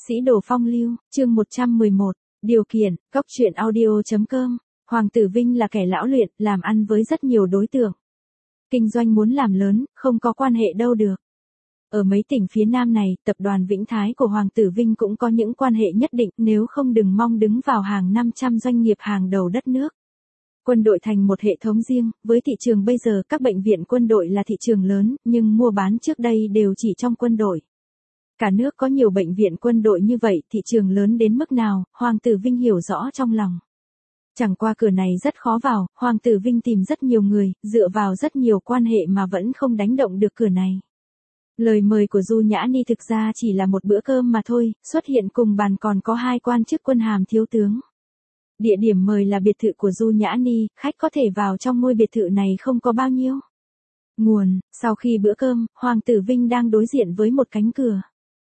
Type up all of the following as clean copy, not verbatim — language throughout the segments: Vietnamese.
Sĩ đồ phong lưu, chương 111, điều kiện, cóc truyện audio.com, Hoàng tử Vinh là kẻ lão luyện, làm ăn với rất nhiều đối tượng. Kinh doanh muốn làm lớn, không có quan hệ đâu được. Ở mấy tỉnh phía Nam này, tập đoàn Vĩnh Thái của Hoàng tử Vinh cũng có những quan hệ nhất định, nếu không đừng mong đứng vào hàng 500 doanh nghiệp hàng đầu đất nước. Quân đội thành một hệ thống riêng, với thị trường bây giờ các bệnh viện quân đội là thị trường lớn, nhưng mua bán trước đây đều chỉ trong quân đội. Cả nước có nhiều bệnh viện quân đội như vậy, thị trường lớn đến mức nào, Hoàng tử Vinh hiểu rõ trong lòng. Chẳng qua cửa này rất khó vào, Hoàng tử Vinh tìm rất nhiều người, dựa vào rất nhiều quan hệ mà vẫn không đánh động được cửa này. Lời mời của Du Nhã Ni thực ra chỉ là một bữa cơm mà thôi, xuất hiện cùng bàn còn có 2 quan chức quân hàm thiếu tướng. Địa điểm mời là biệt thự của Du Nhã Ni, khách có thể vào trong ngôi biệt thự này không có bao nhiêu. Nguồn, sau khi bữa cơm, Hoàng tử Vinh đang đối diện với một cánh cửa.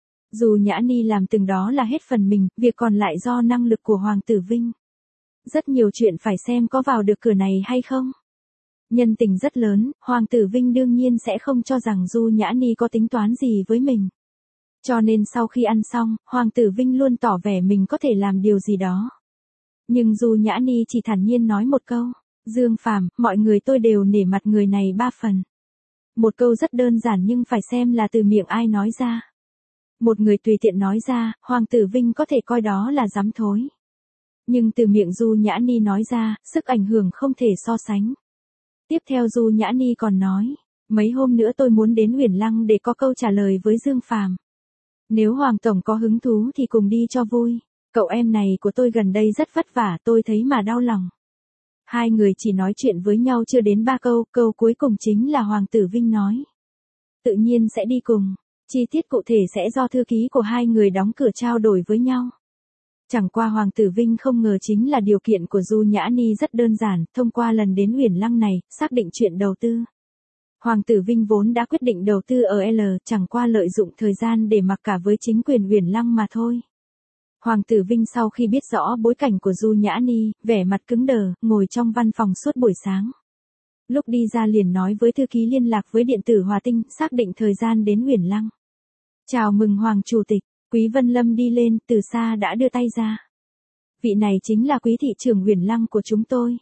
Du Nhã Ni làm từng đó là hết phần mình, việc còn lại do năng lực của Hoàng tử Vinh. Rất nhiều chuyện phải xem có vào được cửa này hay không. Nhân tình rất lớn, Hoàng tử Vinh đương nhiên sẽ không cho rằng Du Nhã Ni có tính toán gì với mình. Cho nên sau khi ăn xong, Hoàng tử Vinh luôn tỏ vẻ mình có thể làm điều gì đó. Nhưng Du Nhã Ni chỉ thản nhiên nói một câu, Dương Phàm, mọi người tôi đều nể mặt người này 3 phần. Một câu rất đơn giản nhưng phải xem là từ miệng ai nói ra. Một người tùy tiện nói ra, Hoàng tử Vinh có thể coi đó là dám thối. Nhưng từ miệng Du Nhã Ni nói ra, sức ảnh hưởng không thể so sánh. Tiếp theo Du Nhã Ni còn nói, mấy hôm nữa tôi muốn đến Huyền Lăng để có câu trả lời với Dương Phàm. Nếu Hoàng Tổng có hứng thú thì cùng đi cho vui. Cậu em này của tôi gần đây rất vất vả, tôi thấy mà đau lòng. Hai người chỉ nói chuyện với nhau chưa đến 3 câu, câu cuối cùng chính là Hoàng tử Vinh nói. Tự nhiên sẽ đi cùng. Chi tiết cụ thể sẽ do thư ký của hai người đóng cửa trao đổi với nhau. Chẳng qua Hoàng tử Vinh không ngờ chính là điều kiện của Du Nhã Ni rất đơn giản, thông qua lần đến Huyền Lăng này, xác định chuyện đầu tư. Hoàng tử Vinh vốn đã quyết định đầu tư ở L, chẳng qua lợi dụng thời gian để mặc cả với chính quyền Huyền Lăng mà thôi. Hoàng tử Vinh sau khi biết rõ bối cảnh của Du Nhã Ni, vẻ mặt cứng đờ, ngồi trong văn phòng suốt buổi sáng. Lúc đi ra liền nói với thư ký liên lạc với điện tử Hòa Tinh, xác định thời gian đến Huyền Lăng. Chào mừng Hoàng Chủ tịch, Quý Vân Lâm đi lên, từ xa đã đưa tay ra. Vị này chính là Quý thị trưởng Huyền Lăng của chúng tôi.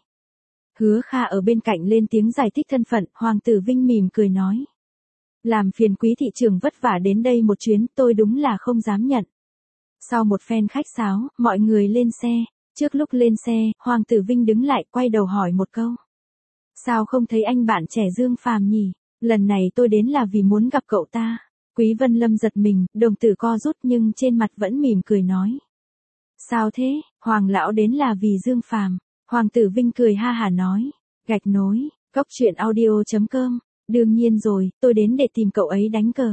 Hứa Kha ở bên cạnh lên tiếng giải thích thân phận, Hoàng tử Vinh mỉm cười nói. Làm phiền Quý thị trưởng vất vả đến đây một chuyến, tôi đúng là không dám nhận. Sau một phen khách sáo, mọi người lên xe. Trước lúc lên xe, Hoàng tử Vinh đứng lại quay đầu hỏi một câu. Sao không thấy anh bạn trẻ Dương Phàm nhỉ? Lần này tôi đến là vì muốn gặp cậu ta. Quý Vân Lâm giật mình, đồng tử co rút nhưng trên mặt vẫn mỉm cười nói. Sao thế, Hoàng lão đến là vì Dương Phàm. Hoàng tử Vinh cười ha hả nói. Gạch nối, cóc truyện audio.com. Đương nhiên rồi, tôi đến để tìm cậu ấy đánh cờ.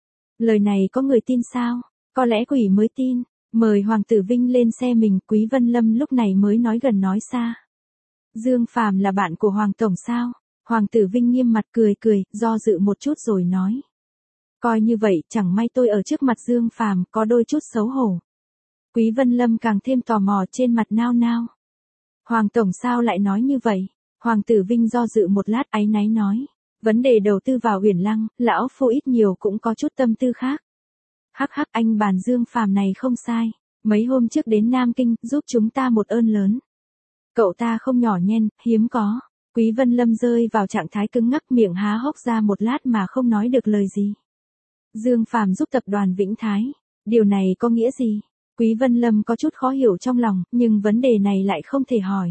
Lời này có người tin sao? Có lẽ quỷ mới tin. Mời Hoàng tử Vinh lên xe mình, Quý Vân Lâm lúc này mới nói gần nói xa. Dương Phàm là bạn của Hoàng Tổng sao? Hoàng tử Vinh nghiêm mặt cười, do dự một chút rồi nói. Coi như vậy, chẳng may tôi ở trước mặt Dương Phàm có đôi chút xấu hổ. Quý Vân Lâm càng thêm tò mò trên mặt nao nao. Hoàng Tổng sao lại nói như vậy? Hoàng tử Vinh do dự một lát áy náy nói. Vấn đề đầu tư vào Huyền Lăng, lão phu ít nhiều cũng có chút tâm tư khác. Hắc anh bàn Dương Phàm này không sai. Mấy hôm trước đến Nam Kinh, giúp chúng ta một ơn lớn. Cậu ta không nhỏ nhen, hiếm có. Quý Vân Lâm rơi vào trạng thái cứng ngắc, miệng há hốc ra một lát mà không nói được lời gì. Dương Phàm giúp tập đoàn Vĩnh Thái. Điều này có nghĩa gì? Quý Vân Lâm có chút khó hiểu trong lòng, nhưng vấn đề này lại không thể hỏi.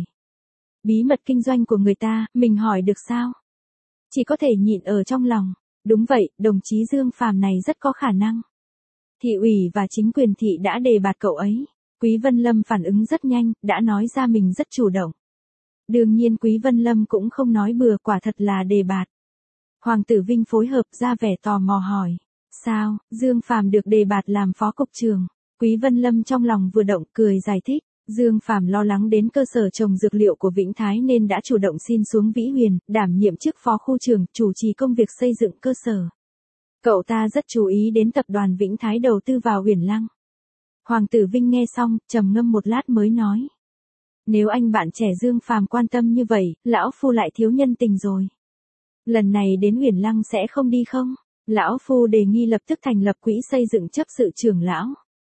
Bí mật kinh doanh của người ta, mình hỏi được sao? Chỉ có thể nhịn ở trong lòng. Đúng vậy, đồng chí Dương Phàm này rất có khả năng. Thị ủy và chính quyền thị đã đề bạt cậu ấy. Quý Vân Lâm phản ứng rất nhanh, đã nói ra mình rất chủ động. Đương nhiên Quý Vân Lâm cũng không nói bừa, quả thật là đề bạt. Hoàng tử Vinh phối hợp ra vẻ tò mò hỏi. Sao, Dương Phàm được đề bạt làm phó cục trưởng? Quý Vân Lâm trong lòng vừa động cười giải thích. Dương Phàm lo lắng đến cơ sở trồng dược liệu của Vĩnh Thái nên đã chủ động xin xuống Vĩ Huyền, đảm nhiệm chức phó khu trưởng, chủ trì công việc xây dựng cơ sở. Cậu ta rất chú ý đến tập đoàn Vĩnh Thái đầu tư vào Huyền Lăng. Hoàng tử Vinh nghe xong, trầm ngâm một lát mới nói. Nếu anh bạn trẻ Dương Phàm quan tâm như vậy, lão phu lại thiếu nhân tình rồi. Lần này đến Huyền Lăng sẽ không đi không? Lão phu đề nghị lập tức thành lập quỹ xây dựng chấp sự trưởng lão.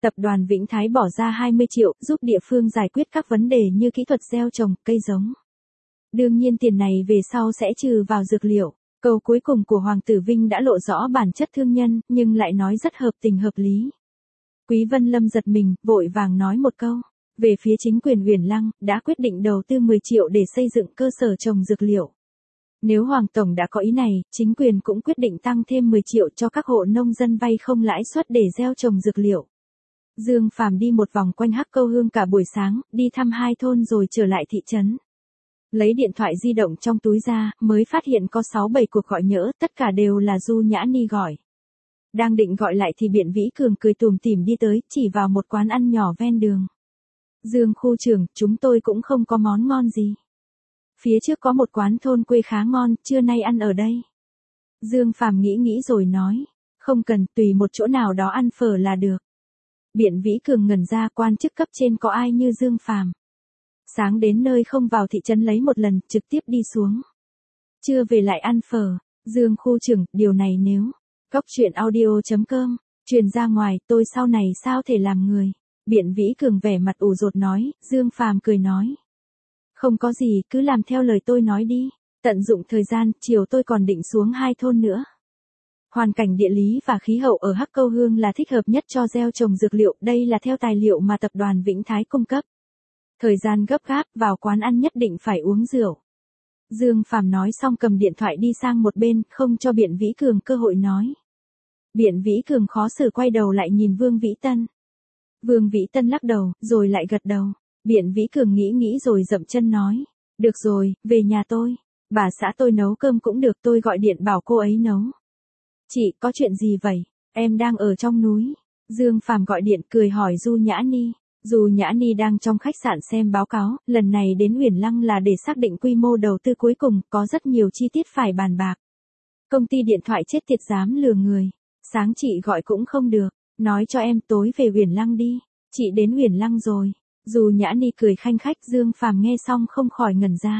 Tập đoàn Vĩnh Thái bỏ ra 20 triệu giúp địa phương giải quyết các vấn đề như kỹ thuật gieo trồng, cây giống. Đương nhiên tiền này về sau sẽ trừ vào dược liệu. Câu cuối cùng của Hoàng tử Vinh đã lộ rõ bản chất thương nhân, nhưng lại nói rất hợp tình hợp lý. Quý Vân Lâm giật mình, vội vàng nói một câu. Về phía chính quyền Uyển Lăng, đã quyết định đầu tư 10 triệu để xây dựng cơ sở trồng dược liệu. Nếu Hoàng Tổng đã có ý này, chính quyền cũng quyết định tăng thêm 10 triệu cho các hộ nông dân vay không lãi suất để gieo trồng dược liệu. Dương Phàm đi một vòng quanh Hắc Câu Hương cả buổi sáng, đi thăm 2 thôn rồi trở lại thị trấn. Lấy điện thoại di động trong túi ra, mới phát hiện có 6-7 cuộc gọi nhỡ, tất cả đều là Du Nhã Ni gọi. Đang định gọi lại thì Biện Vĩ Cường cười tủm tỉm đi tới, chỉ vào một quán ăn nhỏ ven đường. Dương khu trưởng, chúng tôi cũng không có món ngon gì. Phía trước có một quán thôn quê khá ngon, trưa nay ăn ở đây. Dương Phàm nghĩ rồi nói, không cần, tùy một chỗ nào đó ăn phở là được. Biện Vĩ Cường ngẩn ra, quan chức cấp trên có ai như Dương Phàm. Sáng đến nơi không vào thị trấn lấy một lần, trực tiếp đi xuống. Trưa về lại ăn phở. Dương khu trưởng, điều này nếu Cóc truyện audio.com truyền ra ngoài, tôi sau này sao thể làm người. Biện Vĩ Cường vẻ mặt ủ rột nói. Dương Phàm cười nói, không có gì, cứ làm theo lời tôi nói đi. Tận dụng thời gian, chiều tôi còn định xuống 2 thôn nữa. Hoàn cảnh địa lý và khí hậu ở Hắc Câu Hương là thích hợp nhất cho gieo trồng dược liệu, đây là theo tài liệu mà tập đoàn Vĩnh Thái cung cấp. Thời gian gấp gáp, vào quán ăn nhất định phải uống rượu. Dương Phàm nói xong cầm điện thoại đi sang một bên, không cho Biện Vĩ Cường cơ hội nói. Biện Vĩ Cường khó xử quay đầu lại nhìn Vương Vĩ Tân. Vương Vĩ Tân lắc đầu, rồi lại gật đầu. Biện Vĩ Cường nghĩ rồi dậm chân nói. Được rồi, về nhà tôi. Bà xã tôi nấu cơm cũng được, tôi gọi điện bảo cô ấy nấu. Chị, có chuyện gì vậy? Em đang ở trong núi. Dương Phàm gọi điện cười hỏi Du Nhã Ni. Du Nhã Ni đang trong khách sạn xem báo cáo, lần này đến Uyển Lăng là để xác định quy mô đầu tư cuối cùng, có rất nhiều chi tiết phải bàn bạc. Công ty điện thoại chết tiệt dám lừa người. Sáng chị gọi cũng không được, nói cho em tối về Uyển Lăng đi. Chị đến Uyển Lăng rồi. Du Nhã Ni cười khanh khách, Dương Phàm nghe xong không khỏi ngẩn ra.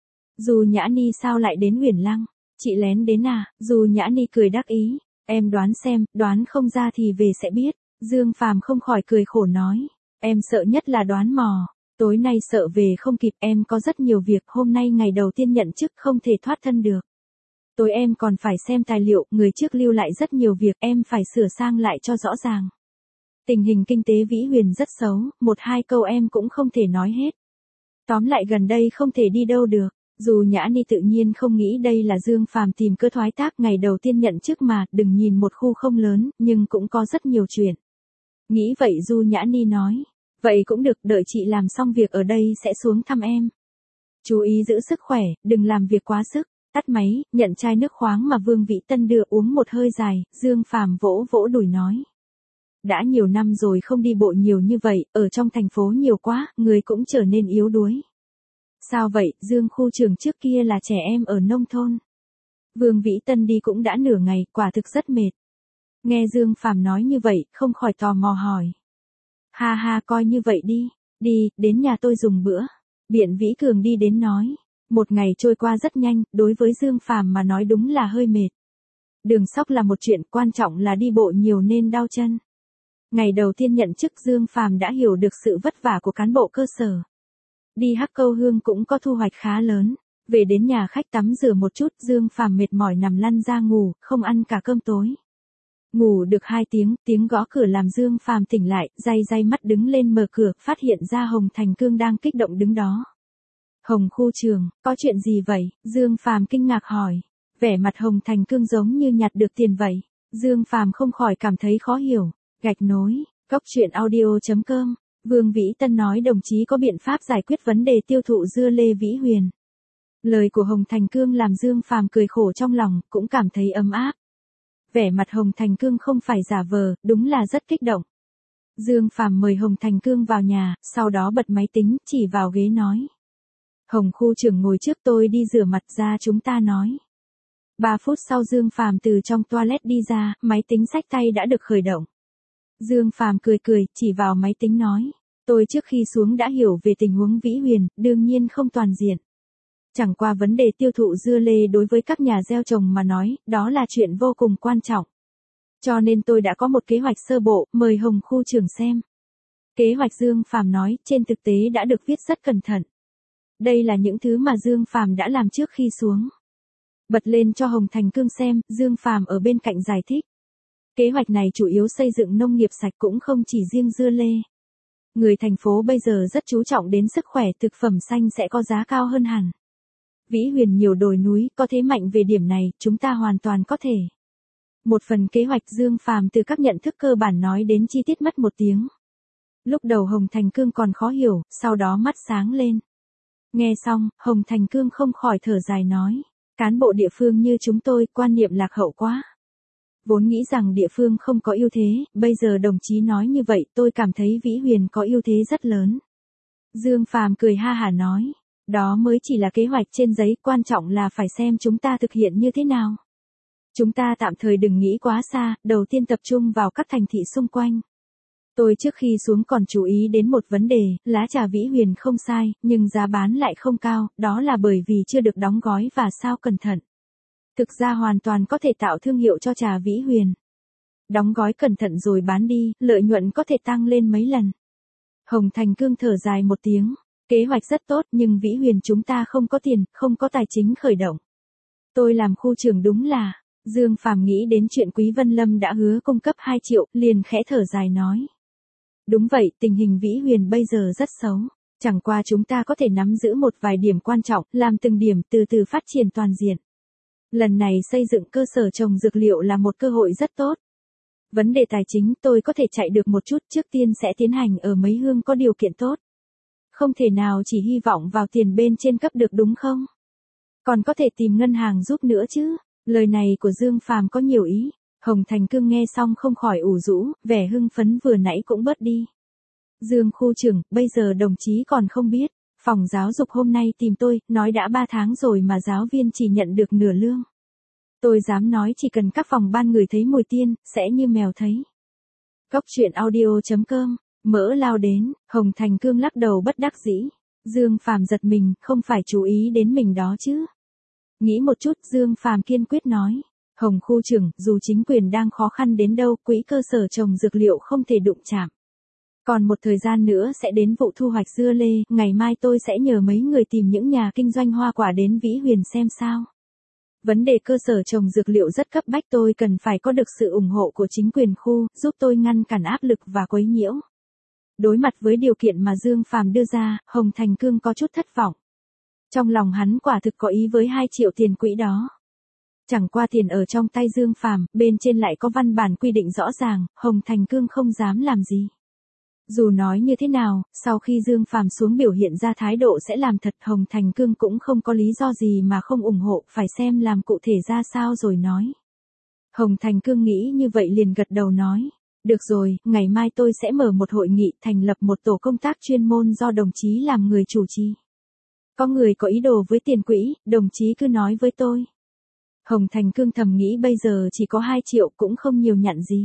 Du Nhã Ni sao lại đến Uyển Lăng? Chị lén đến à? Du Nhã Ni cười đắc ý. Em đoán xem, đoán không ra thì về sẽ biết. Dương Phàm không khỏi cười khổ nói. Em sợ nhất là đoán mò. Tối nay sợ về không kịp, em có rất nhiều việc, hôm nay ngày đầu tiên nhận chức không thể thoát thân được. Tối em còn phải xem tài liệu, người trước lưu lại rất nhiều việc, em phải sửa sang lại cho rõ ràng. Tình hình kinh tế Vĩ Huyền rất xấu, 1-2 câu em cũng không thể nói hết. Tóm lại gần đây không thể đi đâu được. Dù Nhã Ni tự nhiên không nghĩ đây là Dương Phàm tìm cơ thoái thác ngày đầu tiên nhận chức mà, đừng nhìn một khu không lớn, nhưng cũng có rất nhiều chuyện. Nghĩ vậy Du Nhã Ni nói, vậy cũng được, đợi chị làm xong việc ở đây sẽ xuống thăm em. Chú ý giữ sức khỏe, đừng làm việc quá sức. Tắt máy, nhận chai nước khoáng mà Vương Vĩ Tân đưa uống một hơi dài, Dương Phàm vỗ vỗ đùi nói. Đã nhiều năm rồi không đi bộ nhiều như vậy, ở trong thành phố nhiều quá, người cũng trở nên yếu đuối. Sao vậy, Dương khu trưởng trước kia là trẻ em ở nông thôn. Vương Vĩ Tân đi cũng đã nửa ngày, quả thực rất mệt. Nghe Dương Phàm nói như vậy, không khỏi tò mò hỏi. Ha ha, coi như vậy đi, đến nhà tôi dùng bữa. Biện Vĩ Cường đi đến nói. Một ngày trôi qua rất nhanh, đối với Dương Phàm mà nói đúng là hơi mệt. Đường sóc là một chuyện, quan trọng là đi bộ nhiều nên đau chân. Ngày đầu tiên nhận chức Dương Phàm đã hiểu được sự vất vả của cán bộ cơ sở. Đi Hắc Câu Hương cũng có thu hoạch khá lớn. Về đến nhà khách tắm rửa một chút, Dương Phàm mệt mỏi nằm lăn ra ngủ, không ăn cả cơm tối. Ngủ được 2 tiếng, tiếng gõ cửa làm Dương Phàm tỉnh lại, day mắt đứng lên mở cửa, phát hiện ra Hồng Thành Cương đang kích động đứng đó. Hồng khu trưởng, có chuyện gì vậy? Dương Phàm kinh ngạc hỏi. Vẻ mặt Hồng Thành Cương giống như nhặt được tiền vậy. Dương Phàm không khỏi cảm thấy khó hiểu. Gạch nối, Cóc truyện audio.com, Vương Vĩ Tân nói đồng chí có biện pháp giải quyết vấn đề tiêu thụ dưa lê Vĩ Huyền. Lời của Hồng Thành Cương làm Dương Phàm cười khổ trong lòng, cũng cảm thấy ấm áp. Vẻ mặt Hồng Thành Cương không phải giả vờ, đúng là rất kích động. Dương Phàm mời Hồng Thành Cương vào nhà, sau đó bật máy tính, chỉ vào ghế nói. Hồng khu trưởng ngồi trước, tôi đi rửa mặt ra chúng ta nói. 3 phút sau Dương Phàm từ trong toilet đi ra, máy tính xách tay đã được khởi động. Dương Phàm cười, chỉ vào máy tính nói. Tôi trước khi xuống đã hiểu về tình huống Vĩ Huyền, đương nhiên không toàn diện. Chẳng qua vấn đề tiêu thụ dưa lê đối với các nhà gieo trồng mà nói, đó là chuyện vô cùng quan trọng. Cho nên tôi đã có một kế hoạch sơ bộ, mời Hồng khu trưởng xem. Kế hoạch Dương Phàm nói, trên thực tế đã được viết rất cẩn thận. Đây là những thứ mà Dương Phàm đã làm trước khi xuống. Bật lên cho Hồng Thành Cương xem, Dương Phàm ở bên cạnh giải thích. Kế hoạch này chủ yếu xây dựng nông nghiệp sạch cũng không chỉ riêng dưa lê. Người thành phố bây giờ rất chú trọng đến sức khỏe, thực phẩm xanh sẽ có giá cao hơn hẳn. Vĩ Huyền nhiều đồi núi, có thế mạnh về điểm này, chúng ta hoàn toàn có thể. Một phần kế hoạch Dương Phàm từ các nhận thức cơ bản nói đến chi tiết mất 1 tiếng. Lúc đầu Hồng Thành Cương còn khó hiểu, sau đó mắt sáng lên. Nghe xong, Hồng Thành Cương không khỏi thở dài nói. Cán bộ địa phương như chúng tôi, quan niệm lạc hậu quá. Vốn nghĩ rằng địa phương không có ưu thế, bây giờ đồng chí nói như vậy tôi cảm thấy Vĩ Huyền có ưu thế rất lớn. Dương Phàm cười ha hả nói. Đó mới chỉ là kế hoạch trên giấy, quan trọng là phải xem chúng ta thực hiện như thế nào. Chúng ta tạm thời đừng nghĩ quá xa, đầu tiên tập trung vào các thành thị xung quanh. Tôi trước khi xuống còn chú ý đến một vấn đề, lá trà Vĩ Huyền không sai, nhưng giá bán lại không cao, đó là bởi vì chưa được đóng gói và sao cẩn thận. Thực ra hoàn toàn có thể tạo thương hiệu cho trà Vĩ Huyền. Đóng gói cẩn thận rồi bán đi, lợi nhuận có thể tăng lên mấy lần. Hồng Thành Cương thở dài 1 tiếng, kế hoạch rất tốt nhưng Vĩ Huyền chúng ta không có tiền, không có tài chính khởi động. Tôi làm khu trưởng đúng là, Dương Phàm nghĩ đến chuyện Quý Vân Lâm đã hứa cung cấp 2 triệu, liền khẽ thở dài nói. Đúng vậy, tình hình Vĩ Huyền bây giờ rất xấu. Chẳng qua chúng ta có thể nắm giữ một vài điểm quan trọng, làm từng điểm từ từ phát triển toàn diện. Lần này xây dựng cơ sở trồng dược liệu là một cơ hội rất tốt. Vấn đề tài chính tôi có thể chạy được một chút, trước tiên sẽ tiến hành ở mấy hương có điều kiện tốt. Không thể nào chỉ hy vọng vào tiền bên trên cấp được đúng không? Còn có thể tìm ngân hàng giúp nữa chứ. Lời này của Dương Phàm có nhiều ý. Hồng Thành Cương nghe xong không khỏi ủ rũ, vẻ hưng phấn vừa nãy cũng bớt đi. Dương khu trưởng, bây giờ đồng chí còn không biết. Phòng giáo dục hôm nay tìm tôi, nói đã 3 tháng rồi mà giáo viên chỉ nhận được nửa lương. Tôi dám nói chỉ cần các phòng ban người thấy mùi tiên, sẽ như mèo thấy. Cóc truyện audio.com, mỡ lao đến, Hồng Thành Cương lắc đầu bất đắc dĩ. Dương Phàm giật mình, không phải chú ý đến mình đó chứ. Nghĩ một chút, Dương Phàm kiên quyết nói. Hồng khu trưởng, dù chính quyền đang khó khăn đến đâu, quỹ cơ sở trồng dược liệu không thể đụng chạm. Còn một thời gian nữa sẽ đến vụ thu hoạch dưa lê, ngày mai tôi sẽ nhờ mấy người tìm những nhà kinh doanh hoa quả đến Vĩ Huyền xem sao. Vấn đề cơ sở trồng dược liệu rất cấp bách, tôi cần phải có được sự ủng hộ của chính quyền khu, giúp tôi ngăn cản áp lực và quấy nhiễu. Đối mặt với điều kiện mà Dương Phàm đưa ra, Hồng Thành Cương có chút thất vọng. Trong lòng hắn quả thực có ý với 2 triệu tiền quỹ đó. Chẳng qua tiền ở trong tay Dương Phàm, bên trên lại có văn bản quy định rõ ràng, Hồng Thành Cương không dám làm gì. Dù nói như thế nào, sau khi Dương Phàm xuống biểu hiện ra thái độ sẽ làm thật, Hồng Thành Cương cũng không có lý do gì mà không ủng hộ, phải xem làm cụ thể ra sao rồi nói. Hồng Thành Cương nghĩ như vậy liền gật đầu nói. Được rồi, ngày mai tôi sẽ mở một hội nghị, thành lập một tổ công tác chuyên môn do đồng chí làm người chủ trì. Có người có ý đồ với tiền quỹ, đồng chí cứ nói với tôi. Hồng Thành Cương thầm nghĩ bây giờ chỉ có 2 triệu cũng không nhiều nhặn gì.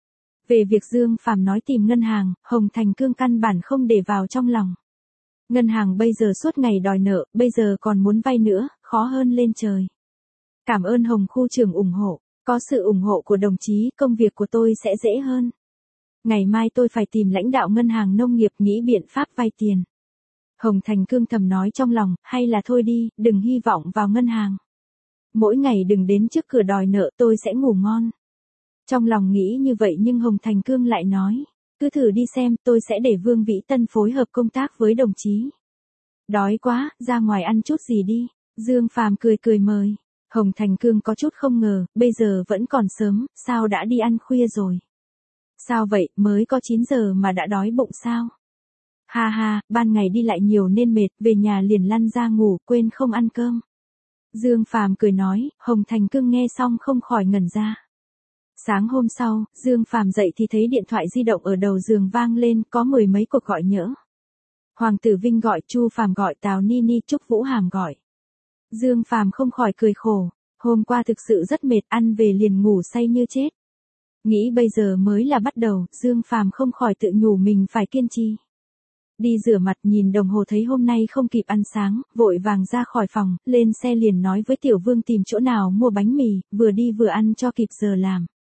Về việc Dương Phàm nói tìm ngân hàng, Hồng Thành Cương căn bản không để vào trong lòng. Ngân hàng bây giờ suốt ngày đòi nợ, bây giờ còn muốn vay nữa, khó hơn lên trời. Cảm ơn Hồng khu trưởng ủng hộ, có sự ủng hộ của đồng chí, công việc của tôi sẽ dễ hơn. Ngày mai tôi phải tìm lãnh đạo ngân hàng nông nghiệp nghĩ biện pháp vay tiền. Hồng Thành Cương thầm nói trong lòng, hay là thôi đi, đừng hy vọng vào ngân hàng. Mỗi ngày đừng đến trước cửa đòi nợ, tôi sẽ ngủ ngon. Trong lòng nghĩ như vậy nhưng Hồng Thành Cương lại nói, cứ thử đi xem, tôi sẽ để Vương Vĩ Tân phối hợp công tác với đồng chí. Đói quá, ra ngoài ăn chút gì đi. Dương Phàm cười cười mời. Hồng Thành Cương có chút không ngờ, bây giờ vẫn còn sớm, sao đã đi ăn khuya rồi? Sao vậy, mới có 9 giờ mà đã đói bụng sao? Ha ha, ban ngày đi lại nhiều nên mệt, về nhà liền lăn ra ngủ, quên không ăn cơm. Dương Phàm cười nói, Hồng Thành Cương nghe xong không khỏi ngẩn ra. Sáng hôm sau, Dương Phàm dậy thì thấy điện thoại di động ở đầu giường vang lên, có 10 mấy cuộc gọi nhỡ. Hoàng Tử Vinh gọi, Chu Phàm gọi, Tào Ni Ni, Trúc Vũ Hàm gọi. Dương Phàm không khỏi cười khổ, hôm qua thực sự rất mệt, ăn về liền ngủ say như chết. Nghĩ bây giờ mới là bắt đầu, Dương Phàm không khỏi tự nhủ mình phải kiên trì. Đi rửa mặt nhìn đồng hồ thấy hôm nay không kịp ăn sáng, vội vàng ra khỏi phòng, lên xe liền nói với Tiểu Vương tìm chỗ nào mua bánh mì, vừa đi vừa ăn cho kịp giờ làm.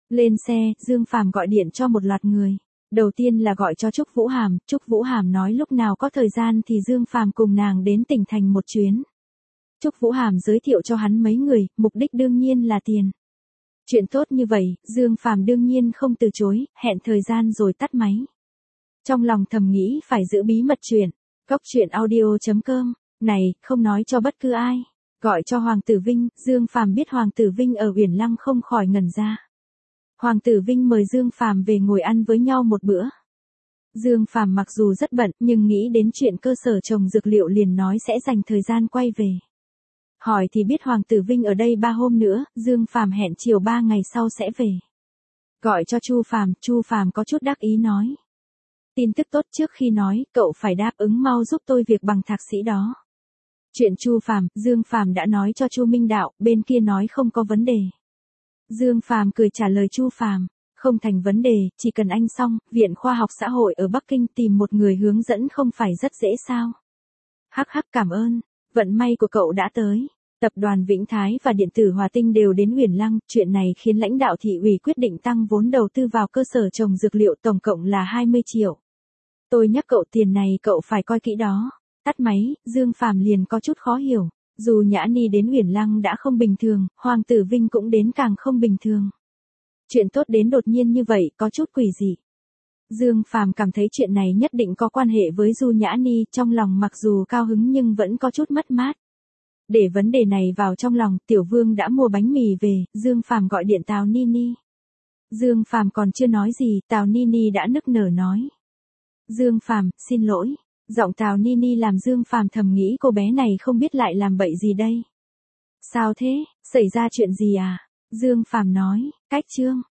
Lên xe, Dương Phàm gọi điện cho một loạt người. Đầu tiên là gọi cho Trúc Vũ Hàm, Trúc Vũ Hàm nói lúc nào có thời gian thì Dương Phàm cùng nàng đến tỉnh thành một chuyến. Trúc Vũ Hàm giới thiệu cho hắn mấy người, mục đích đương nhiên là tiền. Chuyện tốt như vậy, Dương Phàm đương nhiên không từ chối, hẹn thời gian rồi tắt máy. Trong lòng thầm nghĩ phải giữ bí mật chuyện. Góc chuyện audio.com, này, không nói cho bất cứ ai. Gọi cho Hoàng Tử Vinh, Dương Phàm biết Hoàng Tử Vinh ở Uyển Lăng không khỏi ngẩn ra. Hoàng Tử Vinh mời Dương Phàm về ngồi ăn với nhau một bữa. Dương Phàm mặc dù rất bận nhưng nghĩ đến chuyện cơ sở trồng dược liệu liền nói sẽ dành thời gian quay về. Hỏi thì biết Hoàng Tử Vinh ở đây 3 hôm nữa, Dương Phàm hẹn chiều 3 ngày sau sẽ về. Gọi cho Chu Phàm có chút đắc ý nói. Tin tức tốt trước khi nói, cậu phải đáp ứng mau giúp tôi việc bằng thạc sĩ đó. Chuyện Chu Phàm, Dương Phàm đã nói cho Chu Minh Đạo, bên kia nói không có vấn đề. Dương Phàm cười trả lời Chu Phàm, không thành vấn đề, chỉ cần anh xong, Viện Khoa học Xã hội ở Bắc Kinh tìm một người hướng dẫn không phải rất dễ sao. Hắc hắc cảm ơn, vận may của cậu đã tới. Tập đoàn Vĩnh Thái và Điện tử Hòa Tinh đều đến Uyển Lăng, chuyện này khiến lãnh đạo thị ủy quyết định tăng vốn đầu tư vào cơ sở trồng dược liệu tổng cộng là 20 triệu. Tôi nhắc cậu tiền này cậu phải coi kỹ đó. Tắt máy, Dương Phàm liền có chút khó hiểu. Dù Nhã Ni đến Uyển Lăng đã không bình thường, Hoàng Tử Vinh cũng đến càng không bình thường. Chuyện tốt đến đột nhiên như vậy có chút quỷ dị. Dương Phàm cảm thấy chuyện này nhất định có quan hệ với Du Nhã Ni, trong lòng mặc dù cao hứng nhưng vẫn có chút mất mát. Để vấn đề này vào trong lòng, Tiểu Vương đã mua bánh mì về, Dương Phàm gọi điện Tào Nini. Dương Phàm còn chưa nói gì, Tào Nini đã nức nở nói. Dương Phàm, xin lỗi. Giọng Tào Nini làm Dương Phàm thầm nghĩ cô bé này không biết lại làm bậy gì đây. Sao thế, xảy ra chuyện gì à? Dương Phàm nói, cách chương.